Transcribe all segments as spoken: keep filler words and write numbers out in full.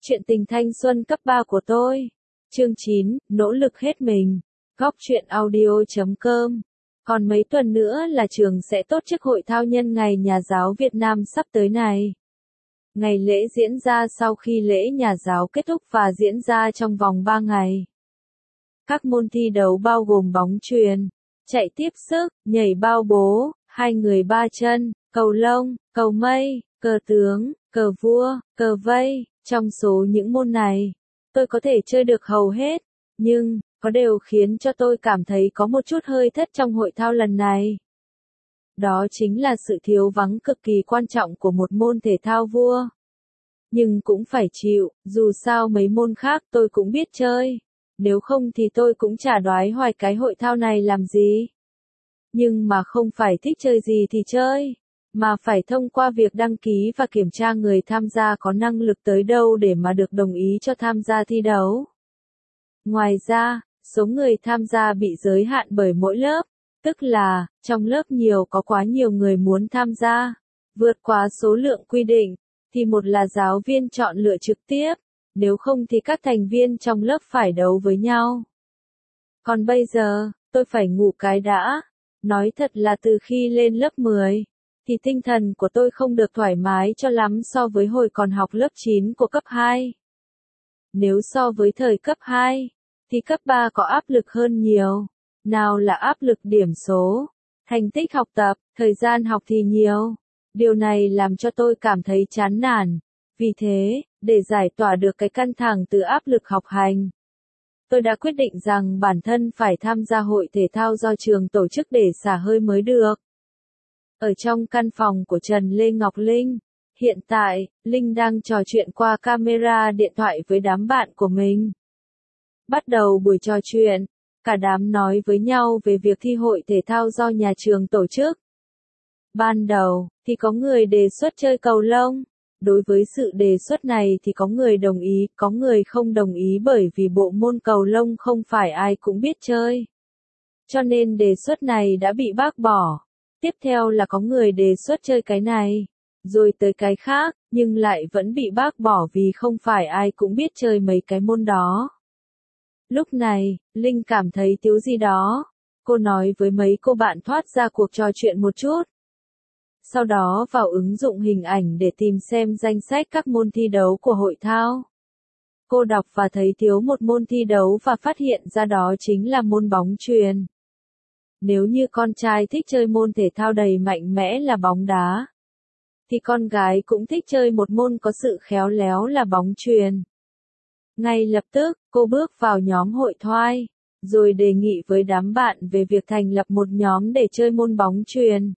Chuyện tình thanh xuân cấp ba của tôi. Chương chín, nỗ lực hết mình. Góc truyện audio chấm com. Còn mấy tuần nữa là trường sẽ tổ chức hội thao nhân ngày Nhà giáo Việt Nam sắp tới này. Ngày lễ diễn ra sau khi lễ Nhà giáo kết thúc và diễn ra trong vòng ba ngày. Các môn thi đấu bao gồm bóng chuyền, chạy tiếp sức, nhảy bao bố, hai người ba chân, cầu lông, cầu mây, cờ tướng, cờ vua, cờ vây. Trong số những môn này, tôi có thể chơi được hầu hết, nhưng, có điều khiến cho tôi cảm thấy có một chút hơi thất trong hội thao lần này. Đó chính là sự thiếu vắng cực kỳ quan trọng của một môn thể thao vua. Nhưng cũng phải chịu, dù sao mấy môn khác tôi cũng biết chơi. Nếu không thì tôi cũng chả đoái hoài cái hội thao này làm gì. Nhưng mà không phải thích chơi gì thì chơi, mà phải thông qua việc đăng ký và kiểm tra người tham gia có năng lực tới đâu để mà được đồng ý cho tham gia thi đấu. Ngoài ra, số người tham gia bị giới hạn bởi mỗi lớp, tức là, trong lớp nhiều có quá nhiều người muốn tham gia, vượt quá số lượng quy định, thì một là giáo viên chọn lựa trực tiếp, nếu không thì các thành viên trong lớp phải đấu với nhau. Còn bây giờ, tôi phải ngủ cái đã. Nói thật là từ khi lên lớp mười, thì tinh thần của tôi không được thoải mái cho lắm so với hồi còn học lớp chín của cấp hai. Nếu so với thời cấp hai, thì cấp ba có áp lực hơn nhiều. Nào là áp lực điểm số, thành tích học tập, thời gian học thì nhiều. Điều này làm cho tôi cảm thấy chán nản. Vì thế, để giải tỏa được cái căng thẳng từ áp lực học hành, tôi đã quyết định rằng bản thân phải tham gia hội thể thao do trường tổ chức để xả hơi mới được. Ở trong căn phòng của Trần Lê Ngọc Linh, hiện tại, Linh đang trò chuyện qua camera điện thoại với đám bạn của mình. Bắt đầu buổi trò chuyện, cả đám nói với nhau về việc thi hội thể thao do nhà trường tổ chức. Ban đầu, thì có người đề xuất chơi cầu lông. Đối với sự đề xuất này thì có người đồng ý, có người không đồng ý bởi vì bộ môn cầu lông không phải ai cũng biết chơi. Cho nên đề xuất này đã bị bác bỏ. Tiếp theo là có người đề xuất chơi cái này, rồi tới cái khác, nhưng lại vẫn bị bác bỏ vì không phải ai cũng biết chơi mấy cái môn đó. Lúc này, Linh cảm thấy thiếu gì đó. Cô nói với mấy cô bạn thoát ra cuộc trò chuyện một chút. Sau đó vào ứng dụng hình ảnh để tìm xem danh sách các môn thi đấu của hội thao. Cô đọc và thấy thiếu một môn thi đấu và phát hiện ra đó chính là môn bóng chuyền. Nếu như con trai thích chơi môn thể thao đầy mạnh mẽ là bóng đá, thì con gái cũng thích chơi một môn có sự khéo léo là bóng chuyền. Ngay lập tức, cô bước vào nhóm hội thoại, rồi đề nghị với đám bạn về việc thành lập một nhóm để chơi môn bóng chuyền.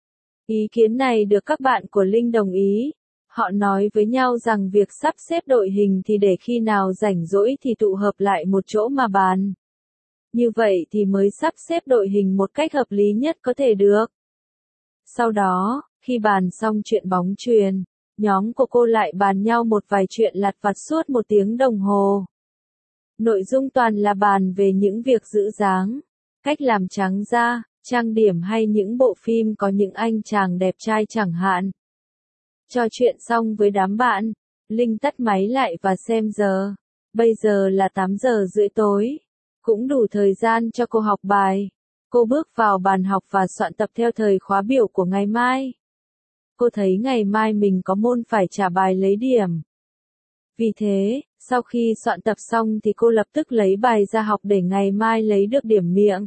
Ý kiến này được các bạn của Linh đồng ý. Họ nói với nhau rằng việc sắp xếp đội hình thì để khi nào rảnh rỗi thì tụ hợp lại một chỗ mà bàn. Như vậy thì mới sắp xếp đội hình một cách hợp lý nhất có thể được. Sau đó, khi bàn xong chuyện bóng chuyền, nhóm của cô lại bàn nhau một vài chuyện lặt vặt suốt một tiếng đồng hồ. Nội dung toàn là bàn về những việc giữ dáng, cách làm trắng da, trang điểm hay những bộ phim có những anh chàng đẹp trai chẳng hạn. Trò chuyện xong với đám bạn, Linh tắt máy lại và xem giờ. Bây giờ là tám giờ rưỡi tối. Cũng đủ thời gian cho cô học bài. Cô bước vào bàn học và soạn tập theo thời khóa biểu của ngày mai. Cô thấy ngày mai mình có môn phải trả bài lấy điểm. Vì thế, sau khi soạn tập xong thì cô lập tức lấy bài ra học để ngày mai lấy được điểm miệng.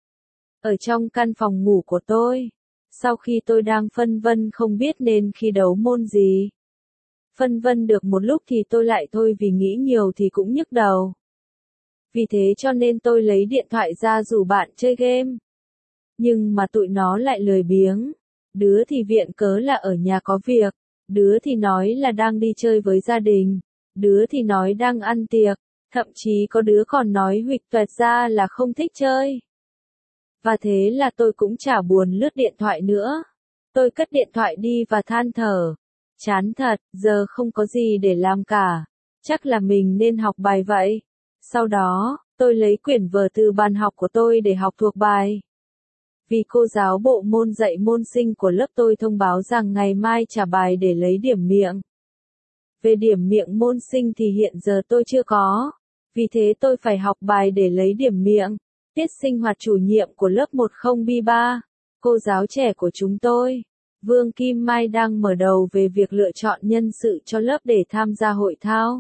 Ở trong căn phòng ngủ của tôi, sau khi tôi đang phân vân không biết nên khi đấu môn gì. Phân vân được một lúc thì tôi lại thôi vì nghĩ nhiều thì cũng nhức đầu. Vì thế cho nên tôi lấy điện thoại ra rủ bạn chơi game. Nhưng mà tụi nó lại lười biếng. Đứa thì viện cớ là ở nhà có việc, đứa thì nói là đang đi chơi với gia đình, đứa thì nói đang ăn tiệc, thậm chí có đứa còn nói huỵch toẹt ra là không thích chơi. Và thế là tôi cũng chả buồn lướt điện thoại nữa. Tôi cất điện thoại đi và than thở. Chán thật, giờ không có gì để làm cả. Chắc là mình nên học bài vậy. Sau đó, tôi lấy quyển vở từ bàn học của tôi để học thuộc bài. Vì cô giáo bộ môn dạy môn sinh của lớp tôi thông báo rằng ngày mai trả bài để lấy điểm miệng. Về điểm miệng môn sinh thì hiện giờ tôi chưa có. Vì thế tôi phải học bài để lấy điểm miệng. Tiết sinh hoạt chủ nhiệm của lớp mười B ba, cô giáo trẻ của chúng tôi, Vương Kim Mai đang mở đầu về việc lựa chọn nhân sự cho lớp để tham gia hội thao.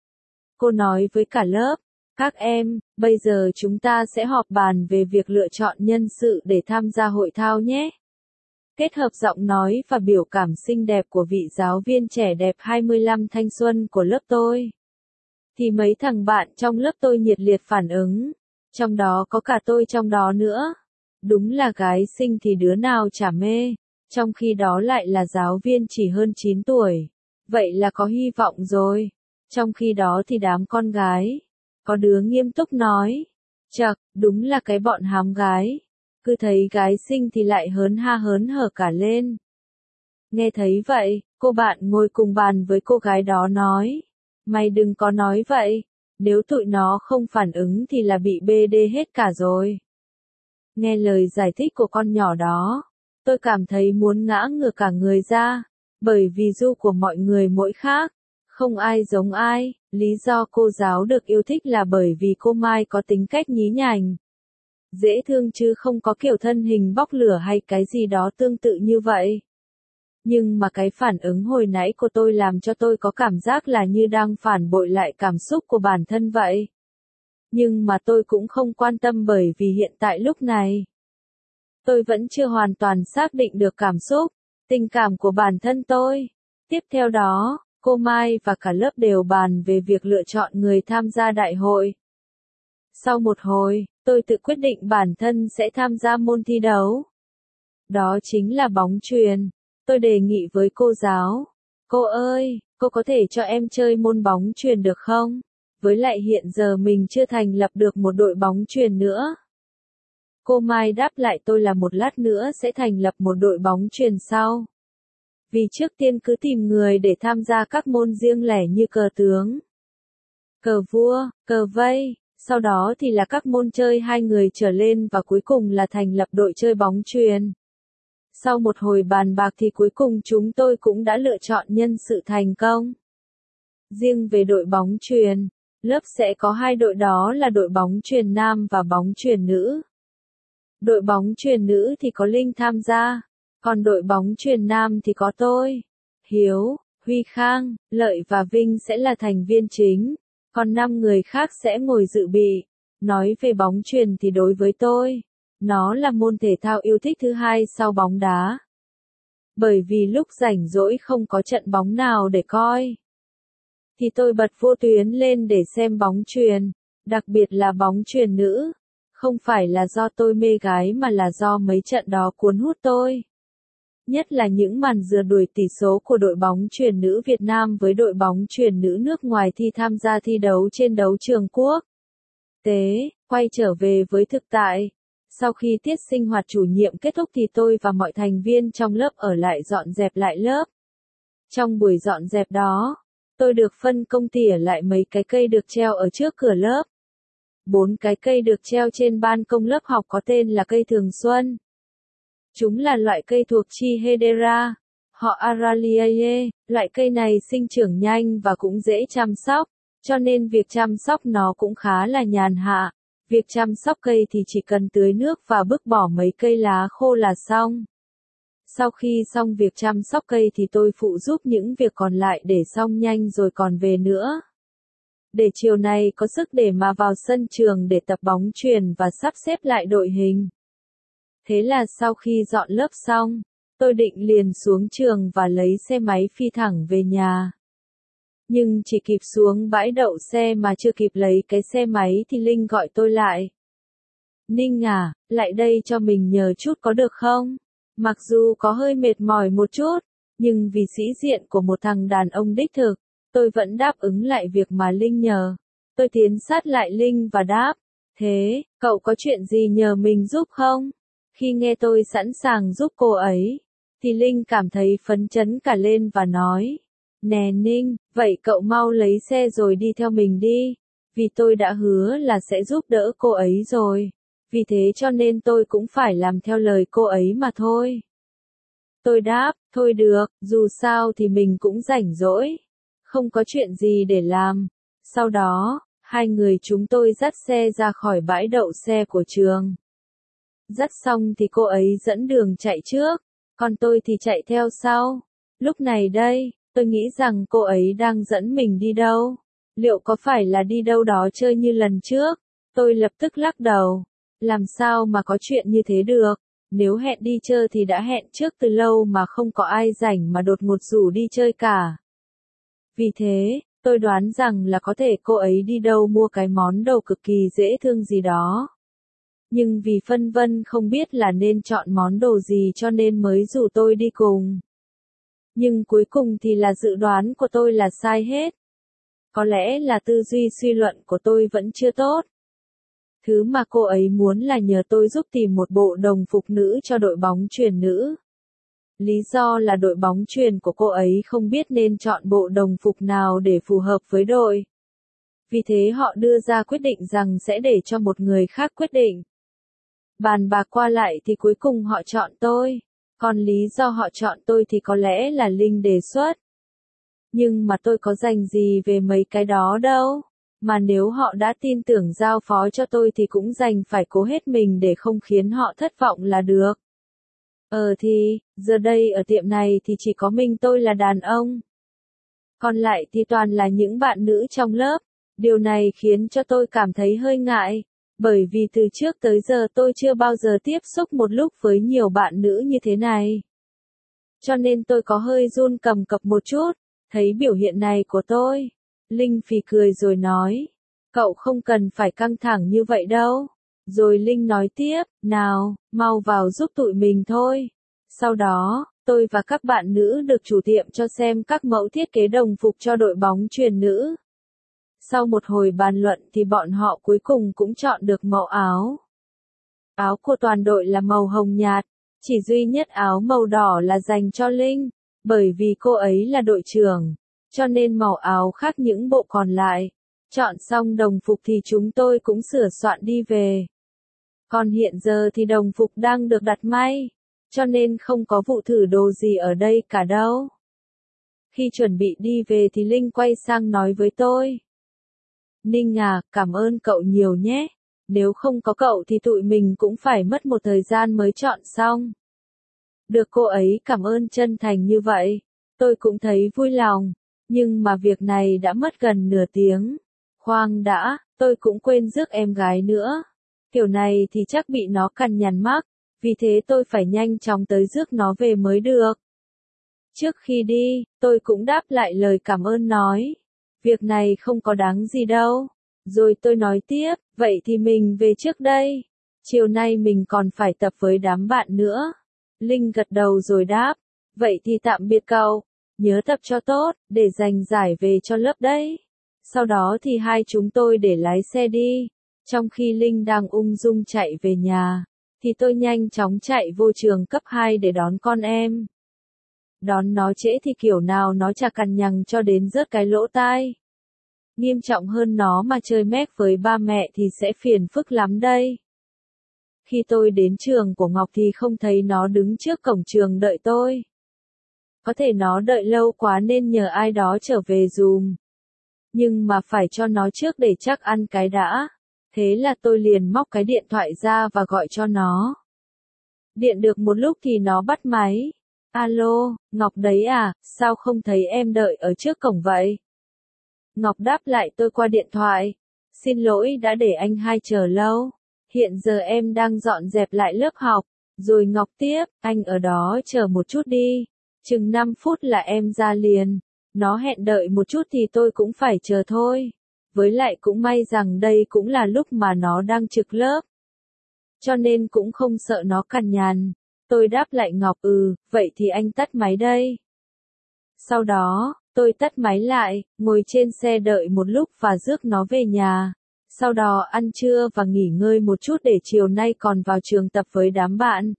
Cô nói với cả lớp, các em, bây giờ chúng ta sẽ họp bàn về việc lựa chọn nhân sự để tham gia hội thao nhé. Kết hợp giọng nói và biểu cảm xinh đẹp của vị giáo viên trẻ đẹp hai mươi lăm thanh xuân của lớp tôi, thì mấy thằng bạn trong lớp tôi nhiệt liệt phản ứng, trong đó có cả tôi trong đó nữa. Đúng là gái xinh thì đứa nào chả mê, trong khi đó lại là giáo viên chỉ hơn chín tuổi. Vậy là có hy vọng rồi. Trong khi đó thì đám con gái, có đứa nghiêm túc nói, chậc, đúng là cái bọn hám gái. Cứ thấy gái xinh thì lại hớn ha hớn hở cả lên. Nghe thấy vậy, cô bạn ngồi cùng bàn với cô gái đó nói, mày đừng có nói vậy, nếu tụi nó không phản ứng thì là bị bê đê hết cả rồi. Nghe lời giải thích của con nhỏ đó, tôi cảm thấy muốn ngã ngửa cả người ra, bởi vì gu của mọi người mỗi khác, không ai giống ai. Lý do cô giáo được yêu thích là bởi vì cô Mai có tính cách nhí nhảnh, dễ thương chứ không có kiểu thân hình bóc lửa hay cái gì đó tương tự như vậy. Nhưng mà cái phản ứng hồi nãy của tôi làm cho tôi có cảm giác là như đang phản bội lại cảm xúc của bản thân vậy. Nhưng mà tôi cũng không quan tâm bởi vì hiện tại lúc này, tôi vẫn chưa hoàn toàn xác định được cảm xúc, tình cảm của bản thân tôi. Tiếp theo đó, cô Mai và cả lớp đều bàn về việc lựa chọn người tham gia đại hội. Sau một hồi, tôi tự quyết định bản thân sẽ tham gia môn thi đấu. Đó chính là bóng chuyền. Tôi đề nghị với cô giáo, cô ơi, cô có thể cho em chơi môn bóng chuyền được không? Với lại hiện giờ mình chưa thành lập được một đội bóng chuyền nữa. Cô Mai đáp lại tôi là một lát nữa sẽ thành lập một đội bóng chuyền sau. Vì trước tiên cứ tìm người để tham gia các môn riêng lẻ như cờ tướng, cờ vua, cờ vây, sau đó thì là các môn chơi hai người trở lên và cuối cùng là thành lập đội chơi bóng chuyền. Sau một hồi bàn bạc thì cuối cùng chúng tôi cũng đã lựa chọn nhân sự thành công. Riêng về đội bóng chuyền, lớp sẽ có hai đội, đó là đội bóng chuyền nam và bóng chuyền nữ. Đội bóng chuyền nữ thì có Linh tham gia, còn đội bóng chuyền nam thì có tôi, Hiếu, Huy Khang, Lợi và Vinh sẽ là thành viên chính, còn năm người khác sẽ ngồi dự bị. Nói về bóng chuyền thì đối với tôi, nó là môn thể thao yêu thích thứ hai sau bóng đá. Bởi vì lúc rảnh rỗi không có trận bóng nào để coi, thì tôi bật vô tuyến lên để xem bóng chuyền, đặc biệt là bóng chuyền nữ. Không phải là do tôi mê gái mà là do mấy trận đó cuốn hút tôi. Nhất là những màn rượt đuổi tỷ số của đội bóng chuyền nữ Việt Nam với đội bóng chuyền nữ nước ngoài thi tham gia thi đấu trên đấu trường quốc tế. Quay trở về với thực tại, sau khi tiết sinh hoạt chủ nhiệm kết thúc thì tôi và mọi thành viên trong lớp ở lại dọn dẹp lại lớp. Trong buổi dọn dẹp đó, tôi được phân công tỉa lại mấy cái cây được treo ở trước cửa lớp. Bốn cái cây được treo trên ban công lớp học có tên là cây thường xuân. Chúng là loại cây thuộc chi Hedera, họ Araliae. Loại cây này sinh trưởng nhanh và cũng dễ chăm sóc, cho nên việc chăm sóc nó cũng khá là nhàn hạ. Việc chăm sóc cây thì chỉ cần tưới nước và bứt bỏ mấy cây lá khô là xong. Sau khi xong việc chăm sóc cây thì tôi phụ giúp những việc còn lại để xong nhanh rồi còn về nữa. Để chiều nay có sức để mà vào sân trường để tập bóng chuyền và sắp xếp lại đội hình. Thế là sau khi dọn lớp xong, tôi định liền xuống trường và lấy xe máy phi thẳng về nhà. Nhưng chỉ kịp xuống bãi đậu xe mà chưa kịp lấy cái xe máy thì Linh gọi tôi lại. Ninh à, lại đây cho mình nhờ chút có được không? Mặc dù có hơi mệt mỏi một chút, nhưng vì sĩ diện của một thằng đàn ông đích thực, tôi vẫn đáp ứng lại việc mà Linh nhờ. Tôi tiến sát lại Linh và đáp, thế, cậu có chuyện gì nhờ mình giúp không? Khi nghe tôi sẵn sàng giúp cô ấy, thì Linh cảm thấy phấn chấn cả lên và nói, nè Ninh, vậy cậu mau lấy xe rồi đi theo mình đi, vì tôi đã hứa là sẽ giúp đỡ cô ấy rồi, vì thế cho nên tôi cũng phải làm theo lời cô ấy mà thôi. Tôi đáp, thôi được, dù sao thì mình cũng rảnh rỗi. không có chuyện gì để làm. Sau đó, hai người chúng tôi dắt xe ra khỏi bãi đậu xe của trường. Dắt xong thì cô ấy dẫn đường chạy trước, còn tôi thì chạy theo sau. Lúc này đây, tôi nghĩ rằng cô ấy đang dẫn mình đi đâu? Liệu có phải là đi đâu đó chơi như lần trước? Tôi lập tức lắc đầu. Làm sao mà có chuyện như thế được? Nếu hẹn đi chơi thì đã hẹn trước từ lâu mà không có ai rảnh mà đột ngột rủ đi chơi cả. Vì thế, tôi đoán rằng là có thể cô ấy đi đâu mua cái món đồ cực kỳ dễ thương gì đó. Nhưng vì phân vân không biết là nên chọn món đồ gì cho nên mới rủ tôi đi cùng. Nhưng cuối cùng thì là dự đoán của tôi là sai hết. Có lẽ là tư duy suy luận của tôi vẫn chưa tốt. Thứ mà cô ấy muốn là nhờ tôi giúp tìm một bộ đồng phục nữ cho đội bóng chuyền nữ. Lý do là đội bóng chuyền của cô ấy không biết nên chọn bộ đồng phục nào để phù hợp với đội. Vì thế họ đưa ra quyết định rằng sẽ để cho một người khác quyết định. Bàn bạc qua lại thì cuối cùng họ chọn tôi. Còn lý do họ chọn tôi thì có lẽ là Linh đề xuất. Nhưng mà tôi có dành gì về mấy cái đó đâu. Mà nếu họ đã tin tưởng giao phó cho tôi thì cũng dành phải cố hết mình để không khiến họ thất vọng là được. Ờ thì, giờ đây ở tiệm này thì chỉ có mình tôi là đàn ông. Còn lại thì toàn là những bạn nữ trong lớp. Điều này khiến cho tôi cảm thấy hơi ngại. Bởi vì từ trước tới giờ tôi chưa bao giờ tiếp xúc một lúc với nhiều bạn nữ như thế này. Cho nên tôi có hơi run cầm cập một chút, thấy biểu hiện này của tôi. Linh phì cười rồi nói, cậu không cần phải căng thẳng như vậy đâu. Rồi Linh nói tiếp, nào, mau vào giúp tụi mình thôi. Sau đó, tôi và các bạn nữ được chủ tiệm cho xem các mẫu thiết kế đồng phục cho đội bóng chuyền nữ. Sau một hồi bàn luận thì bọn họ cuối cùng cũng chọn được mẫu áo. Áo của toàn đội là màu hồng nhạt, chỉ duy nhất áo màu đỏ là dành cho Linh, bởi vì cô ấy là đội trưởng, cho nên màu áo khác những bộ còn lại. Chọn xong đồng phục thì chúng tôi cũng sửa soạn đi về. Còn hiện giờ thì đồng phục đang được đặt may, cho nên không có vụ thử đồ gì ở đây cả đâu. Khi chuẩn bị đi về thì Linh quay sang nói với tôi. Ninh à, cảm ơn cậu nhiều nhé. Nếu không có cậu thì tụi mình cũng phải mất một thời gian mới chọn xong. Được cô ấy cảm ơn chân thành như vậy, tôi cũng thấy vui lòng. Nhưng mà việc này đã mất gần nửa tiếng. Khoan đã, tôi cũng quên rước em gái nữa. Kiểu này thì chắc bị nó cằn nhằn mắc, vì thế tôi phải nhanh chóng tới rước nó về mới được. Trước khi đi, tôi cũng đáp lại lời cảm ơn nói. Việc này không có đáng gì đâu. Rồi tôi nói tiếp, vậy thì mình về trước đây. Chiều nay mình còn phải tập với đám bạn nữa. Linh gật đầu rồi đáp, vậy thì tạm biệt cậu. Nhớ tập cho tốt, để giành giải về cho lớp đấy. Sau đó thì hai chúng tôi để lái xe đi. Trong khi Linh đang ung dung chạy về nhà, thì tôi nhanh chóng chạy vô trường cấp hai để đón con em. Đón nó trễ thì kiểu nào nó chả cằn nhằn cho đến rớt cái lỗ tai. Nghiêm trọng hơn nó mà chơi mép với ba mẹ thì sẽ phiền phức lắm đây. Khi tôi đến trường của Ngọc thì không thấy nó đứng trước cổng trường đợi tôi. Có thể nó đợi lâu quá nên nhờ ai đó trở về dùm. Nhưng mà phải cho nó trước để chắc ăn cái đã. Thế là tôi liền móc cái điện thoại ra và gọi cho nó. Điện được một lúc thì nó bắt máy. Alo, Ngọc đấy à, sao không thấy em đợi ở trước cổng vậy? Ngọc đáp lại tôi qua điện thoại. Xin lỗi đã để anh hai chờ lâu. Hiện giờ em đang dọn dẹp lại lớp học. Rồi Ngọc tiếp, anh ở đó chờ một chút đi. Chừng năm phút là em ra liền. Nó hẹn đợi một chút thì tôi cũng phải chờ thôi. Với lại cũng may rằng đây cũng là lúc mà nó đang trực lớp. Cho nên cũng không sợ nó cằn nhằn. Tôi đáp lại Ngọc ừ, vậy thì anh tắt máy đây. Sau đó, tôi tắt máy lại, ngồi trên xe đợi một lúc và rước nó về nhà. Sau đó ăn trưa và nghỉ ngơi một chút để chiều nay còn vào trường tập với đám bạn.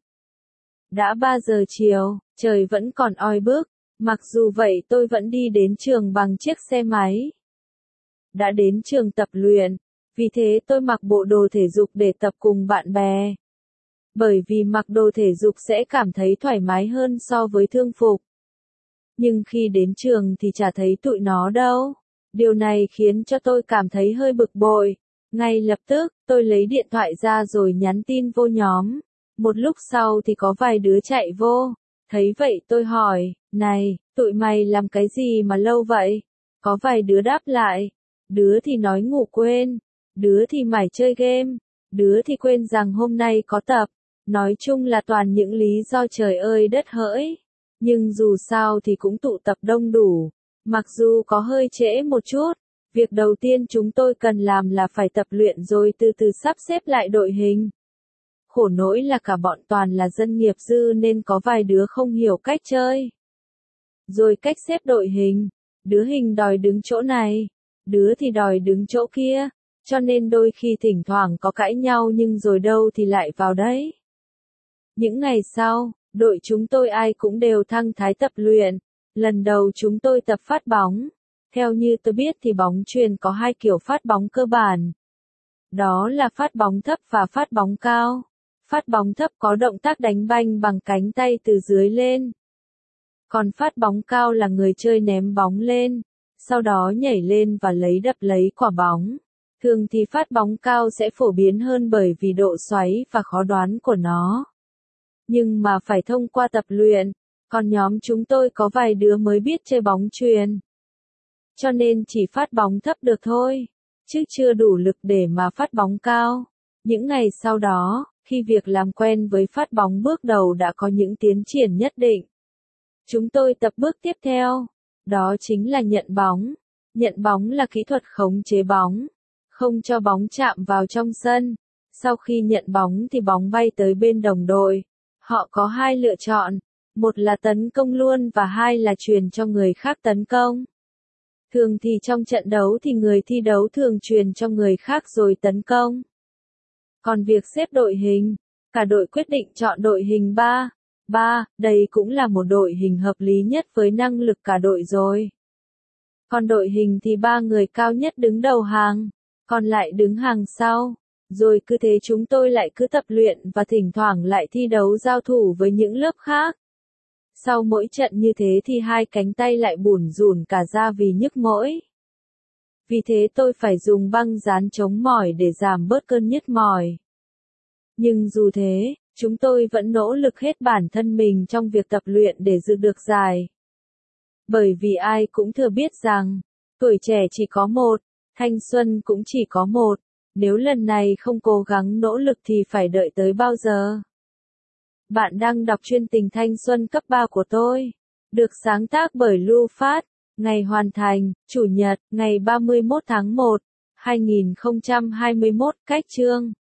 Đã ba giờ chiều, trời vẫn còn oi bức. Mặc dù vậy tôi vẫn đi đến trường bằng chiếc xe máy. Đã đến trường tập luyện, vì thế tôi mặc bộ đồ thể dục để tập cùng bạn bè. Bởi vì mặc đồ thể dục sẽ cảm thấy thoải mái hơn so với thương phục. Nhưng khi đến trường thì chả thấy tụi nó đâu. Điều này khiến cho tôi cảm thấy hơi bực bội. Ngay lập tức, tôi lấy điện thoại ra rồi nhắn tin vô nhóm. Một lúc sau thì có vài đứa chạy vô. Thấy vậy tôi hỏi, này, tụi mày làm cái gì mà lâu vậy? Có vài đứa đáp lại. Đứa thì nói ngủ quên. Đứa thì mải chơi game. Đứa thì quên rằng hôm nay có tập. Nói chung là toàn những lý do trời ơi đất hỡi. Nhưng dù sao thì cũng tụ tập đông đủ. Mặc dù có hơi trễ một chút. Việc đầu tiên chúng tôi cần làm là phải tập luyện rồi từ từ sắp xếp lại đội hình. Khổ nỗi là cả bọn toàn là dân nghiệp dư nên có vài đứa không hiểu cách chơi. Rồi cách xếp đội hình. Đứa hình đòi đứng chỗ này. Đứa thì đòi đứng chỗ kia. Cho nên đôi khi thỉnh thoảng có cãi nhau nhưng rồi đâu thì lại vào đấy. Những ngày sau, đội chúng tôi ai cũng đều thăng thái tập luyện. Lần đầu chúng tôi tập phát bóng. Theo như tôi biết thì bóng chuyền có hai kiểu phát bóng cơ bản. Đó là phát bóng thấp và phát bóng cao. Phát bóng thấp có động tác đánh banh bằng cánh tay từ dưới lên. Còn phát bóng cao là người chơi ném bóng lên, sau đó nhảy lên và lấy đập lấy quả bóng. Thường thì phát bóng cao sẽ phổ biến hơn bởi vì độ xoáy và khó đoán của nó. Nhưng mà phải thông qua tập luyện, còn nhóm chúng tôi có vài đứa mới biết chơi bóng chuyền. Cho nên chỉ phát bóng thấp được thôi, chứ chưa đủ lực để mà phát bóng cao. Những ngày sau đó, khi việc làm quen với phát bóng bước đầu đã có những tiến triển nhất định, chúng tôi tập bước tiếp theo, đó chính là nhận bóng. Nhận bóng là kỹ thuật khống chế bóng, không cho bóng chạm vào trong sân. Sau khi nhận bóng thì bóng bay tới bên đồng đội. Họ có hai lựa chọn, một là tấn công luôn và hai là truyền cho người khác tấn công. Thường thì trong trận đấu thì người thi đấu thường truyền cho người khác rồi tấn công. Còn việc xếp đội hình, cả đội quyết định chọn đội hình ba ba, đây cũng là một đội hình hợp lý nhất với năng lực cả đội rồi. Còn đội hình thì ba người cao nhất đứng đầu hàng, còn lại đứng hàng sau. Rồi cứ thế chúng tôi lại cứ tập luyện và thỉnh thoảng lại thi đấu giao thủ với những lớp khác. Sau mỗi trận như thế thì hai cánh tay lại bủn rủn cả ra vì nhức mỏi. Vì thế tôi phải dùng băng dán chống mỏi để giảm bớt cơn nhức mỏi. Nhưng dù thế, chúng tôi vẫn nỗ lực hết bản thân mình trong việc tập luyện để giữ được giải. Bởi vì ai cũng thừa biết rằng, tuổi trẻ chỉ có một, thanh xuân cũng chỉ có một. Nếu lần này không cố gắng nỗ lực thì phải đợi tới bao giờ? Bạn đang đọc chuyên tình thanh xuân cấp ba của tôi. Được sáng tác bởi Lưu Phát. Ngày hoàn thành, Chủ nhật, ngày ba mươi mốt tháng một, hai nghìn không trăm hai mươi mốt, cách chương.